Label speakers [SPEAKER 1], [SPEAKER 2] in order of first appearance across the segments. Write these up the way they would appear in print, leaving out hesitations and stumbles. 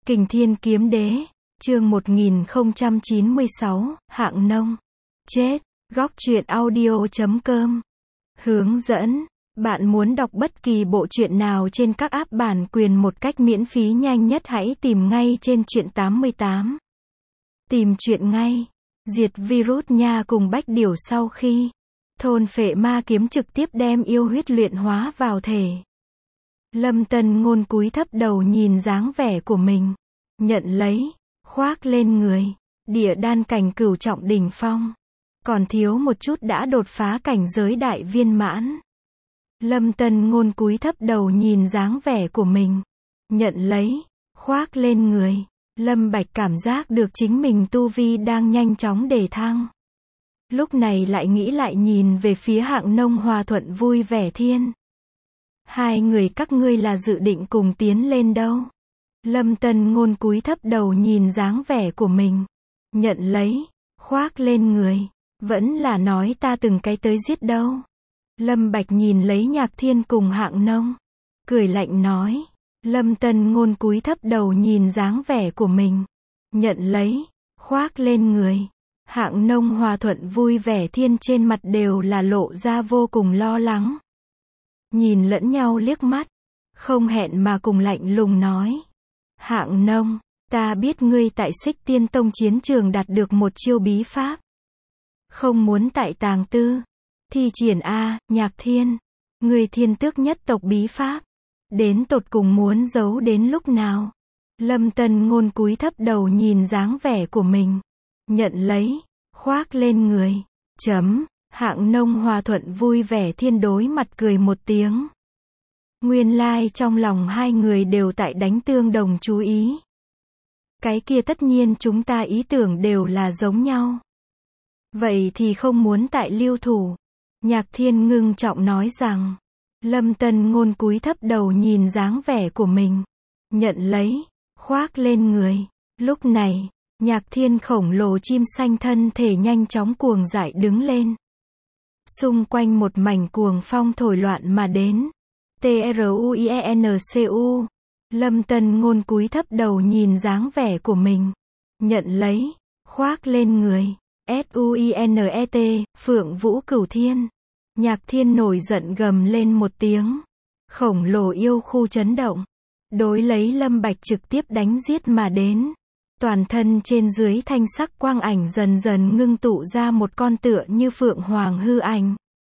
[SPEAKER 1] Kình Thiên Kiếm Đế, chương 1096, Hạng Nông. Chết, góc truyện audio.com. Hướng dẫn, bạn muốn đọc bất kỳ bộ truyện nào trên các app bản quyền một cách miễn phí nhanh nhất hãy tìm ngay trên truyện 88. Tìm truyện ngay. Diệt virus nha cùng Bách Điểu sau khi thôn phệ ma kiếm trực tiếp đem yêu huyết luyện hóa vào thể. Lâm Tân Ngôn cúi thấp đầu nhìn dáng vẻ của mình. Nhận lấy, khoác lên người. Địa đan cảnh cửu trọng đỉnh phong. Còn thiếu một chút đã đột phá cảnh giới đại viên mãn. Lâm Tân Ngôn cúi thấp đầu nhìn dáng vẻ của mình. Nhận lấy, khoác lên người. Lâm Bạch cảm giác được chính mình tu vi đang nhanh chóng đề thăng. Lúc này lại nghĩ lại nhìn về phía Hạng Nông Hòa Thuận Vui Vẻ Thiên. Hai người các ngươi là dự định cùng tiến lên đâu? Lâm Tân Ngôn cúi thấp đầu nhìn dáng vẻ của mình. Nhận lấy, khoác lên người. Vẫn là nói ta từng cái tới giết đâu. Lâm Bạch nhìn lấy Nhạc Thiên cùng Hạng Nông. Cười lạnh nói. Lâm Tân Ngôn cúi thấp đầu nhìn dáng vẻ của mình. Nhận lấy, khoác lên người. Hạng Nông Hòa Thuận Vui Vẻ Thiên trên mặt đều là lộ ra vô cùng lo lắng. Nhìn lẫn nhau liếc mắt. Không hẹn mà cùng lạnh lùng nói. Hạng Nông, ta biết ngươi tại Xích Tiên Tông chiến trường đạt được một chiêu bí pháp. Không muốn tại tàng tư. Thi triển a, Nhạc Thiên. Ngươi thiên tước nhất tộc bí pháp. Đến tột cùng muốn giấu đến lúc nào? Lâm Tân Ngôn cúi thấp đầu nhìn dáng vẻ của mình. Nhận lấy, khoác lên người. Hạng Nông Hòa Thuận Vui Vẻ Thiên đối mặt cười một tiếng. Nguyên lai trong lòng hai người đều tại đánh tương đồng chú ý. Cái kia tất nhiên chúng ta ý tưởng đều là giống nhau. Vậy thì không muốn tại lưu thủ. Nhạc Thiên ngưng trọng nói rằng. Lâm Tân Ngôn cúi thấp đầu nhìn dáng vẻ của mình. Nhận lấy, khoác lên người. Lúc này, Nhạc Thiên khổng lồ chim xanh thân thể nhanh chóng cuồng dại đứng lên. Xung quanh một mảnh cuồng phong thổi loạn mà đến. TRUIENCU. Lâm Tân Ngôn cúi thấp đầu nhìn dáng vẻ của mình. Nhận lấy, khoác lên người. SUINET, Phượng Vũ Cửu Thiên. Nhạc Thiên nổi giận gầm lên một tiếng. Khổng lồ yêu khu chấn động. Đối lấy Lâm Bạch trực tiếp đánh giết mà đến. Toàn thân trên dưới thanh sắc quang ảnh dần dần ngưng tụ ra một con tựa như phượng hoàng hư ảnh.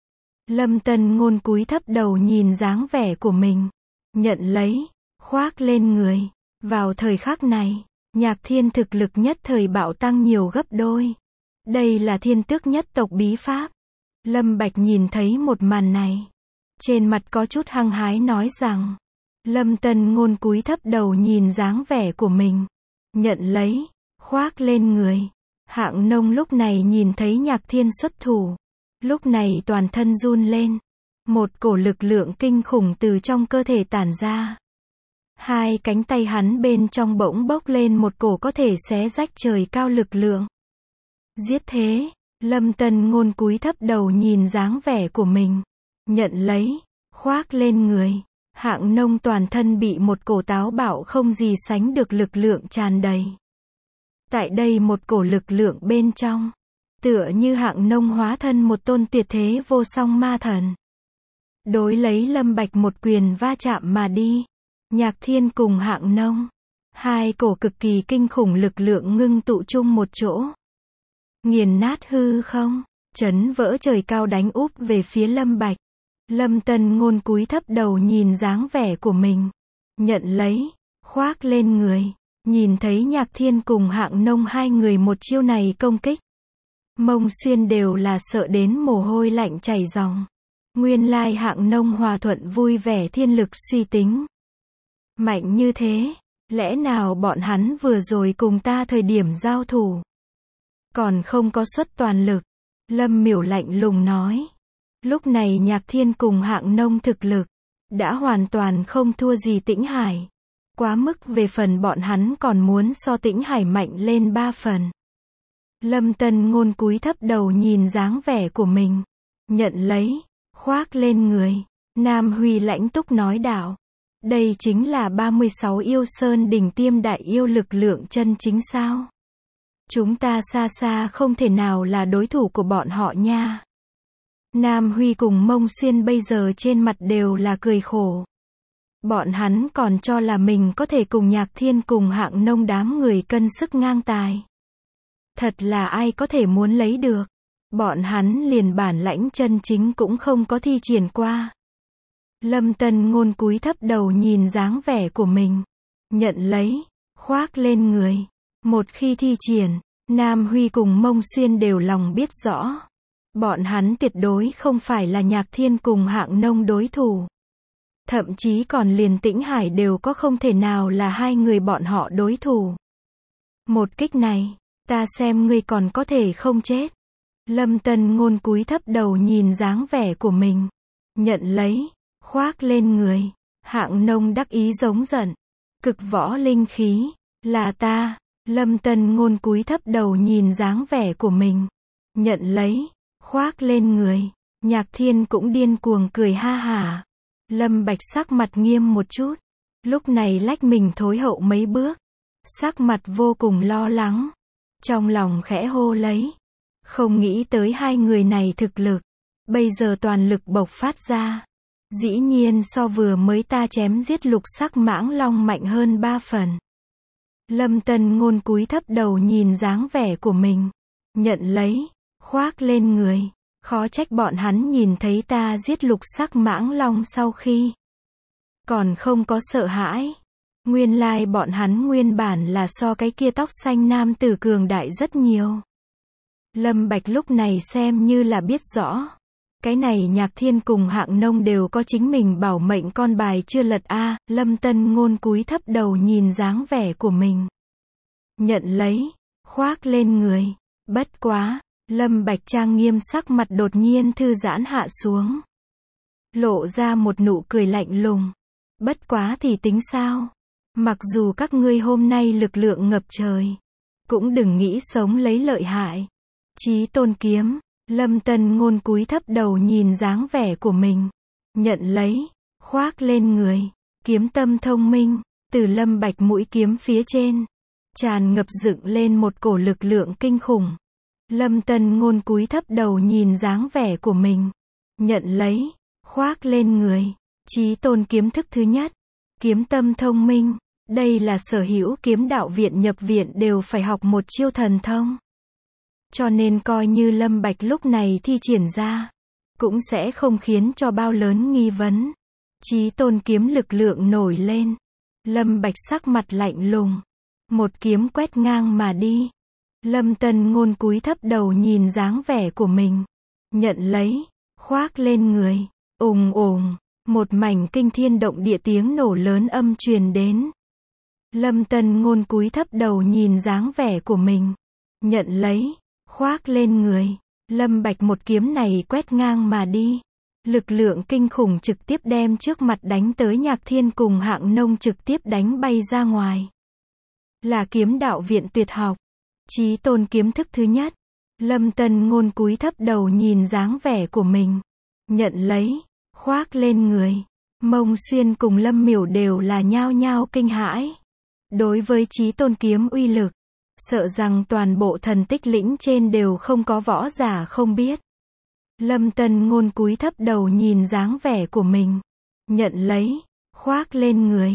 [SPEAKER 1] Lâm Tân Ngôn cúi thấp đầu nhìn dáng vẻ của mình. Nhận lấy, khoác lên người. Vào thời khắc này, Nhạc Thiên thực lực nhất thời bạo tăng nhiều gấp đôi. Đây là thiên tước nhất tộc bí pháp. Lâm Bạch nhìn thấy một màn này. Trên mặt có chút hăng hái nói rằng. Lâm Tân Ngôn cúi thấp đầu nhìn dáng vẻ của mình. Nhận lấy, khoác lên người. Hạng Nông lúc này nhìn thấy Nhạc Thiên xuất thủ. Lúc này toàn thân run lên. Một cổ lực lượng kinh khủng từ trong cơ thể tản ra. Hai cánh tay hắn bên trong bỗng bốc lên một cổ có thể xé rách trời cao lực lượng. Giết thế. Lâm Tân Ngôn cúi thấp đầu nhìn dáng vẻ của mình. Nhận lấy, khoác lên người. Hạng Nông toàn thân bị một cổ táo bạo không gì sánh được lực lượng tràn đầy. Tại đây một cổ lực lượng bên trong. Tựa như Hạng Nông hóa thân một tôn tuyệt thế vô song ma thần. Đối lấy Lâm Bạch một quyền va chạm mà đi. Nhạc Thiên cùng Hạng Nông. Hai cổ cực kỳ kinh khủng lực lượng ngưng tụ chung một chỗ. Nghiền nát hư không, chấn vỡ trời cao đánh úp về phía Lâm Bạch. Lâm Tân Ngôn cúi thấp đầu nhìn dáng vẻ của mình. Nhận lấy, khoác lên người. Nhìn thấy Nhạc Thiên cùng Hạng Nông hai người một chiêu này công kích. Mông Xuyên đều là sợ đến mồ hôi lạnh chảy ròng. Nguyên lai Hạng Nông Hòa Thuận Vui Vẻ Thiên lực suy tính. Mạnh như thế, lẽ nào bọn hắn vừa rồi cùng ta thời điểm giao thủ. Còn không có xuất toàn lực. Lâm Miểu lạnh lùng nói. Lúc này Nhạc Thiên cùng Hạng Nông thực lực. Đã hoàn toàn không thua gì Tĩnh Hải. Quá mức về phần bọn hắn còn muốn so Tĩnh Hải mạnh lên 3 phần. Lâm Tân Ngôn cúi thấp đầu nhìn dáng vẻ của mình. Nhận lấy, khoác lên người. Nam Huy lãnh túc nói đạo. Đây chính là 36 yêu sơn đỉnh tiêm đại yêu lực lượng chân chính sao? Chúng ta xa xa không thể nào là đối thủ của bọn họ nha. Nam Huy cùng Mông Xuyên bây giờ trên mặt đều là cười khổ. Bọn hắn còn cho là mình có thể cùng Nhạc Thiên cùng Hạng Nông đám người cân sức ngang tài. Thật là ai có thể muốn lấy được. Bọn hắn liền bản lãnh chân chính cũng không có thi triển qua. Lâm Tân Ngôn cúi thấp đầu nhìn dáng vẻ của mình. Nhận lấy, khoác lên người. Một khi thi triển, Nam Huy cùng Mông Xuyên đều lòng biết rõ. Bọn hắn tuyệt đối không phải là Nhạc Thiên cùng Hạng Nông đối thủ. Thậm chí còn liền Tĩnh Hải đều có không thể nào là hai người bọn họ đối thủ. Một kích này, ta xem ngươi còn có thể không chết. Lâm Tân Ngôn cúi thấp đầu nhìn dáng vẻ của mình. Nhận lấy, khoác lên người. Hạng Nông đắc ý giống giận. Cực võ linh khí, là ta. Lâm Tân Ngôn cúi thấp đầu nhìn dáng vẻ của mình. Nhận lấy, khoác lên người. Nhạc Thiên cũng điên cuồng cười ha hả. Lâm Bạch sắc mặt nghiêm một chút. Lúc này lách mình thối hậu mấy bước. Sắc mặt vô cùng lo lắng. Trong lòng khẽ hô lấy. Không nghĩ tới hai người này thực lực. Bây giờ toàn lực bộc phát ra. Dĩ nhiên so vừa mới ta chém giết lục sắc mãng long mạnh hơn 3 phần. Lâm Tân Ngôn cúi thấp đầu nhìn dáng vẻ của mình. Nhận lấy, khoác lên người. Khó trách bọn hắn nhìn thấy ta giết lục sắc mãng long sau khi. Còn không có sợ hãi. Nguyên lai bọn hắn nguyên bản là so cái kia tóc xanh nam tử cường đại rất nhiều. Lâm Bạch lúc này xem như là biết rõ. Cái này Nhạc Thiên cùng Hạng Nông đều có chính mình bảo mệnh con bài chưa lật a. Lâm Tân Ngôn cúi thấp đầu nhìn dáng vẻ của mình. Nhận lấy, khoác lên người. Bất quá, Lâm Bạch trang nghiêm sắc mặt đột nhiên thư giãn hạ xuống. Lộ ra một nụ cười lạnh lùng. Bất quá thì tính sao? Mặc dù các ngươi hôm nay lực lượng ngập trời, cũng đừng nghĩ sống lấy lợi hại. Chí Tôn kiếm. Lâm Tân Ngôn cúi thấp đầu nhìn dáng vẻ của mình. Nhận lấy, khoác lên người. Kiếm tâm thông minh. Từ Lâm Bạch mũi kiếm phía trên, tràn ngập dựng lên một cổ lực lượng kinh khủng. Lâm Tân Ngôn cúi thấp đầu nhìn dáng vẻ của mình. Nhận lấy, khoác lên người. Chí Tôn kiếm thức thứ nhất. Kiếm tâm thông minh. Đây là sở hữu kiếm đạo viện nhập viện đều phải học một chiêu thần thông. Cho nên coi như Lâm Bạch lúc này thi triển ra, cũng sẽ không khiến cho bao lớn nghi vấn. Chí Tôn kiếm lực lượng nổi lên. Lâm Bạch sắc mặt lạnh lùng. Một kiếm quét ngang mà đi. Lâm Tân Ngôn cúi thấp đầu nhìn dáng vẻ của mình. Nhận lấy, khoác lên người. Ùng ùng, một mảnh kinh thiên động địa tiếng nổ lớn âm truyền đến. Lâm Tân Ngôn cúi thấp đầu nhìn dáng vẻ của mình. Nhận lấy, khoác lên người. Lâm Bạch một kiếm này quét ngang mà đi. Lực lượng kinh khủng trực tiếp đem trước mặt đánh tới Nhạc Thiên cùng Hạng Nông trực tiếp đánh bay ra ngoài. Là kiếm đạo viện tuyệt học. Chí Tôn kiếm thức thứ nhất. Lâm Tân Ngôn cúi thấp đầu nhìn dáng vẻ của mình. Nhận lấy, khoác lên người. Mông Xuyên cùng Lâm Miểu đều là nhao nhao kinh hãi. Đối với Chí Tôn kiếm uy lực, sợ rằng toàn bộ thần tích lĩnh trên đều không có võ giả không biết. Lâm Tân Ngôn cúi thấp đầu nhìn dáng vẻ của mình. Nhận lấy, khoác lên người.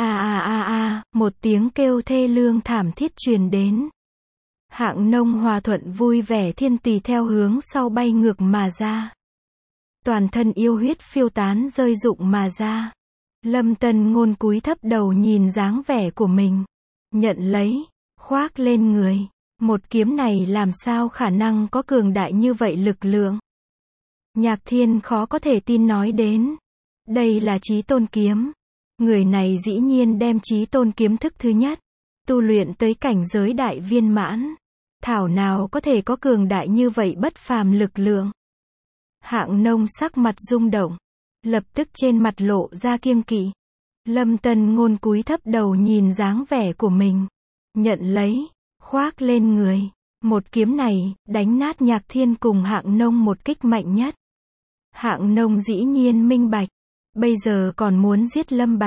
[SPEAKER 1] Một tiếng kêu thê lương thảm thiết truyền đến. Hạng Nông hòa thuận vui vẻ thiên tùy theo hướng sau bay ngược mà ra. Toàn thân yêu huyết phiêu tán rơi rụng mà ra. Lâm Tân Ngôn cúi thấp đầu nhìn dáng vẻ của mình. Nhận lấy, khoác lên người. Một kiếm này làm sao khả năng có cường đại như vậy lực lượng. Nhạc Thiên khó có thể tin nói đến. Đây là Chí Tôn kiếm. Người này dĩ nhiên đem Chí Tôn kiếm thức thứ nhất, tu luyện tới cảnh giới đại viên mãn. Thảo nào có thể có cường đại như vậy bất phàm lực lượng. Hạng Nông sắc mặt rung động. Lập tức trên mặt lộ ra kiêng kỵ. Lâm Tân Ngôn cúi thấp đầu nhìn dáng vẻ của mình. Nhận lấy, khoác lên người. Một kiếm này, đánh nát Nhạc Thiên cùng Hạng Nông một kích mạnh nhất. Hạng Nông dĩ nhiên minh bạch. Bây giờ còn muốn giết Lâm Bạch.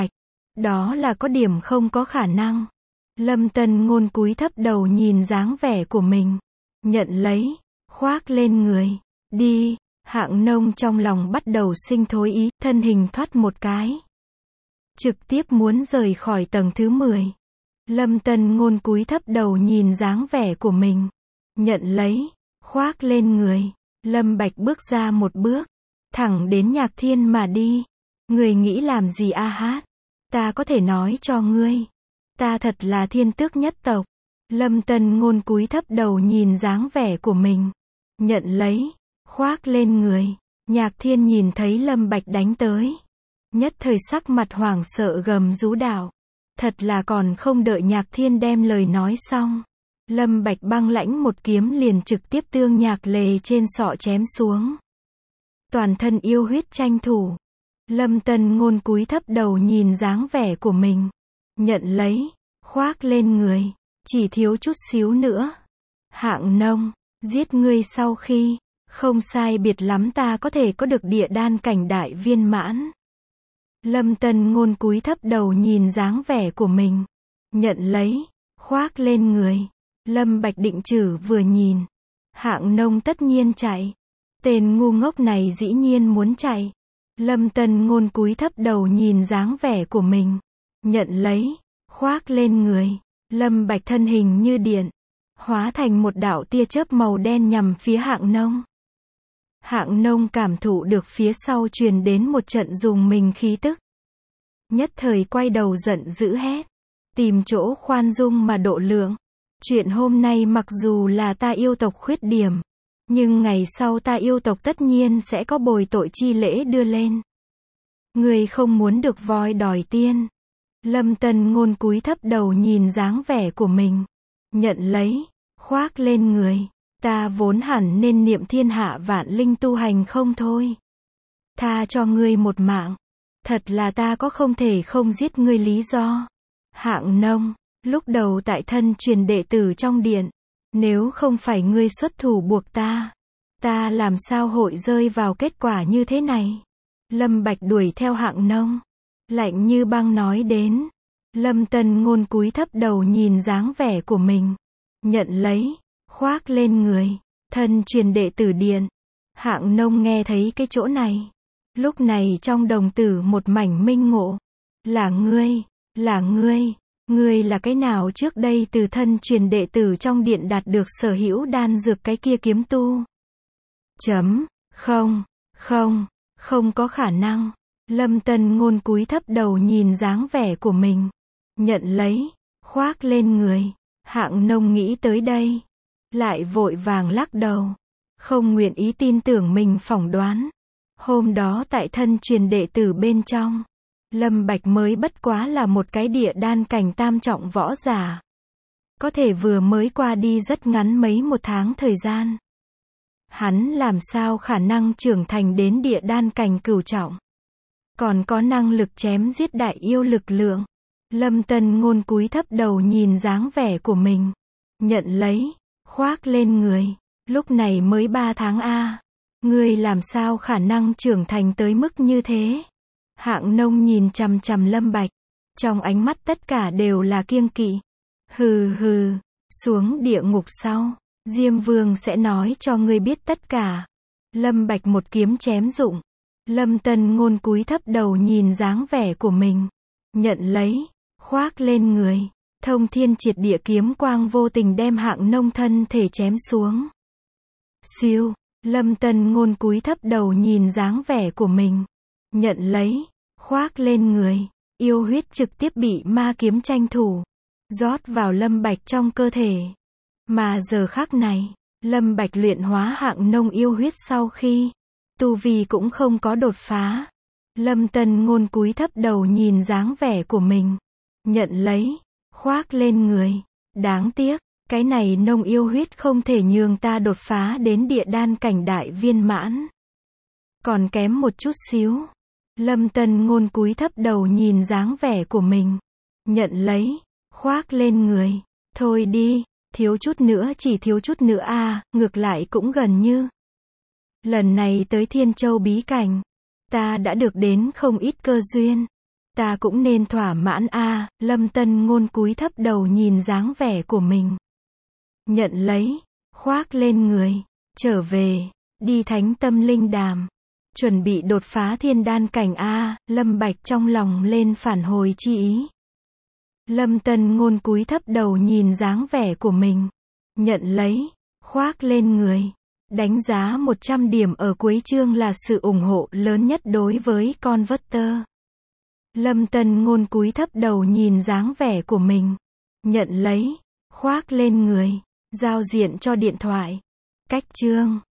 [SPEAKER 1] Đó là có điểm không có khả năng. Lâm Tân Ngôn cúi thấp đầu nhìn dáng vẻ của mình. Nhận lấy, khoác lên người. Đi, Hạng Nông trong lòng bắt đầu sinh thối ý, thân hình thoát một cái. Trực tiếp muốn rời khỏi tầng thứ 10. Lâm Tân Ngôn cúi thấp đầu nhìn dáng vẻ của mình. Nhận lấy, khoác lên người. Lâm Bạch bước ra một bước, thẳng đến Nhạc Thiên mà đi. Người nghĩ làm gì a hát? Ta có thể nói cho ngươi. Ta thật là thiên tước nhất tộc. Lâm Tân Ngôn cúi thấp đầu nhìn dáng vẻ của mình. Nhận lấy, khoác lên người. Nhạc Thiên nhìn thấy Lâm Bạch đánh tới. Nhất thời sắc mặt hoảng sợ gầm rú đạo. Thật là còn không đợi Nhạc Thiên đem lời nói xong. Lâm Bạch băng lãnh một kiếm liền trực tiếp tương Nhạc Lề trên sọ chém xuống. Toàn thân yêu huyết tranh thủ. Lâm Tân Ngôn cúi thấp đầu nhìn dáng vẻ của mình. Nhận lấy, khoác lên người. Chỉ thiếu chút xíu nữa. Hạng Nông, giết ngươi sau khi, không sai biệt lắm ta có thể có được địa đan cảnh đại viên mãn. Lâm Tân Ngôn cúi thấp đầu nhìn dáng vẻ của mình. Nhận lấy, khoác lên người. Lâm Bạch định chử vừa nhìn. Hạng Nông tất nhiên chạy. Tên ngu ngốc này dĩ nhiên muốn chạy. Lâm Tân Ngôn cúi thấp đầu nhìn dáng vẻ của mình. Nhận lấy, khoác lên người. Lâm Bạch thân hình như điện, hóa thành một đạo tia chớp màu đen nhằm phía Hạng Nông. Hạng Nông cảm thụ được phía sau truyền đến một trận dùng mình khí tức. Nhất thời quay đầu giận dữ hét. Tìm chỗ khoan dung mà độ lượng. Chuyện hôm nay mặc dù là ta yêu tộc khuyết điểm, nhưng ngày sau ta yêu tộc tất nhiên sẽ có bồi tội chi lễ đưa lên. Người không muốn được voi đòi tiên. Lâm Tân Ngôn cúi thấp đầu nhìn dáng vẻ của mình. Nhận lấy, khoác lên người. Ta vốn hẳn nên niệm thiên hạ vạn linh tu hành không thôi. Tha cho ngươi một mạng. Thật là ta có không thể không giết ngươi lý do. Hạng Nông, lúc đầu tại thân truyền đệ tử trong điện. Nếu không phải ngươi xuất thủ buộc ta làm sao hội rơi vào kết quả như thế này. Lâm Bạch đuổi theo Hạng Nông. Lạnh như băng nói đến. Lâm Tân Ngôn cúi thấp đầu nhìn dáng vẻ của mình. Nhận lấy, khoác lên người. Thân truyền đệ tử điện. Hạng Nông nghe thấy cái chỗ này. Lúc này trong đồng tử một mảnh minh ngộ. Là ngươi, ngươi là cái nào trước đây từ thân truyền đệ tử trong điện đạt được sở hữu đan dược cái kia kiếm tu? Không có khả năng. Lâm Tân Ngôn cúi thấp đầu nhìn dáng vẻ của mình. Nhận lấy, khoác lên người. Hạng Nông nghĩ tới đây. Lại vội vàng lắc đầu. Không nguyện ý tin tưởng mình phỏng đoán. Hôm đó tại thân truyền đệ tử bên trong. Lâm Bạch mới bất quá là một cái địa đan cảnh tam trọng võ giả. Có thể vừa mới qua đi rất ngắn mấy một tháng thời gian. Hắn làm sao khả năng trưởng thành đến địa đan cảnh cửu trọng. Còn có năng lực chém giết đại yêu lực lượng. Lâm Tân Ngôn cúi thấp đầu nhìn dáng vẻ của mình. Nhận lấy, khoác lên người. Lúc này mới 3 tháng a. Ngươi làm sao khả năng trưởng thành tới mức như thế? Hạng Nông nhìn chằm chằm Lâm Bạch. Trong ánh mắt tất cả đều là kiêng kỵ. Hừ, xuống địa ngục sau. Diêm Vương sẽ nói cho ngươi biết tất cả. Lâm Bạch một kiếm chém rụng. Lâm Tân Ngôn cúi thấp đầu nhìn dáng vẻ của mình. Nhận lấy, khoác lên người. Thông thiên triệt địa kiếm quang vô tình đem Hạng Nông thân thể chém xuống. Siêu, Lâm Tân Ngôn cúi thấp đầu nhìn dáng vẻ của mình. Nhận lấy, khoác lên người. Yêu huyết trực tiếp bị ma kiếm tranh thủ. Rót vào Lâm Bạch trong cơ thể. Mà giờ khắc này, Lâm Bạch luyện hóa Hạng Nông yêu huyết sau khi tu vi cũng không có đột phá. Lâm Tân Ngôn cúi thấp đầu nhìn dáng vẻ của mình. Nhận lấy, khoác lên người. Đáng tiếc, cái này nông yêu huyết không thể nhường ta đột phá đến địa đan cảnh đại viên mãn. Còn kém một chút xíu. Lâm Tân Ngôn cúi thấp đầu nhìn dáng vẻ của mình. Nhận lấy, khoác lên người. Thôi đi, thiếu chút nữa chỉ thiếu chút nữa a, ngược lại cũng gần như. Lần này tới Thiên Châu bí cảnh, ta đã được đến không ít cơ duyên. Ta cũng nên thỏa mãn a. Lâm Tân Ngôn cúi thấp đầu nhìn dáng vẻ của mình. Nhận lấy, khoác lên người, trở về, đi thánh tâm linh đàm. Chuẩn bị đột phá thiên đan cảnh a. Lâm Bạch trong lòng lên phản hồi chi ý. Lâm Tân Ngôn cúi thấp đầu nhìn dáng vẻ của mình. Nhận lấy, khoác lên người. Đánh giá 100 điểm ở cuối chương là sự ủng hộ lớn nhất đối với Converter. Lâm Tân Ngôn cúi thấp đầu nhìn dáng vẻ của mình. Nhận lấy, khoác lên người. Giao diện cho điện thoại. Cách chương.